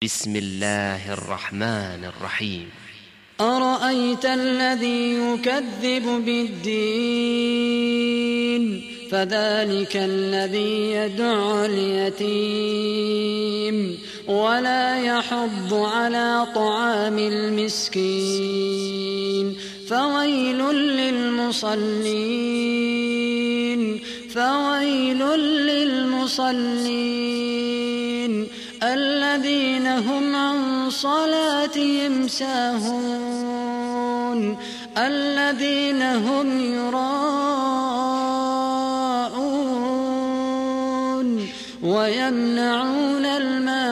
بسم الله الرحمن الرحيم. أرأيت الذي يكذب بالدين فذلك الذي يدع اليتيم ولا يحض على طعام المسكين فويل للمصلين الذين هم عن صلاتهم ساهون الذين هم يراءون ويمنعون الماء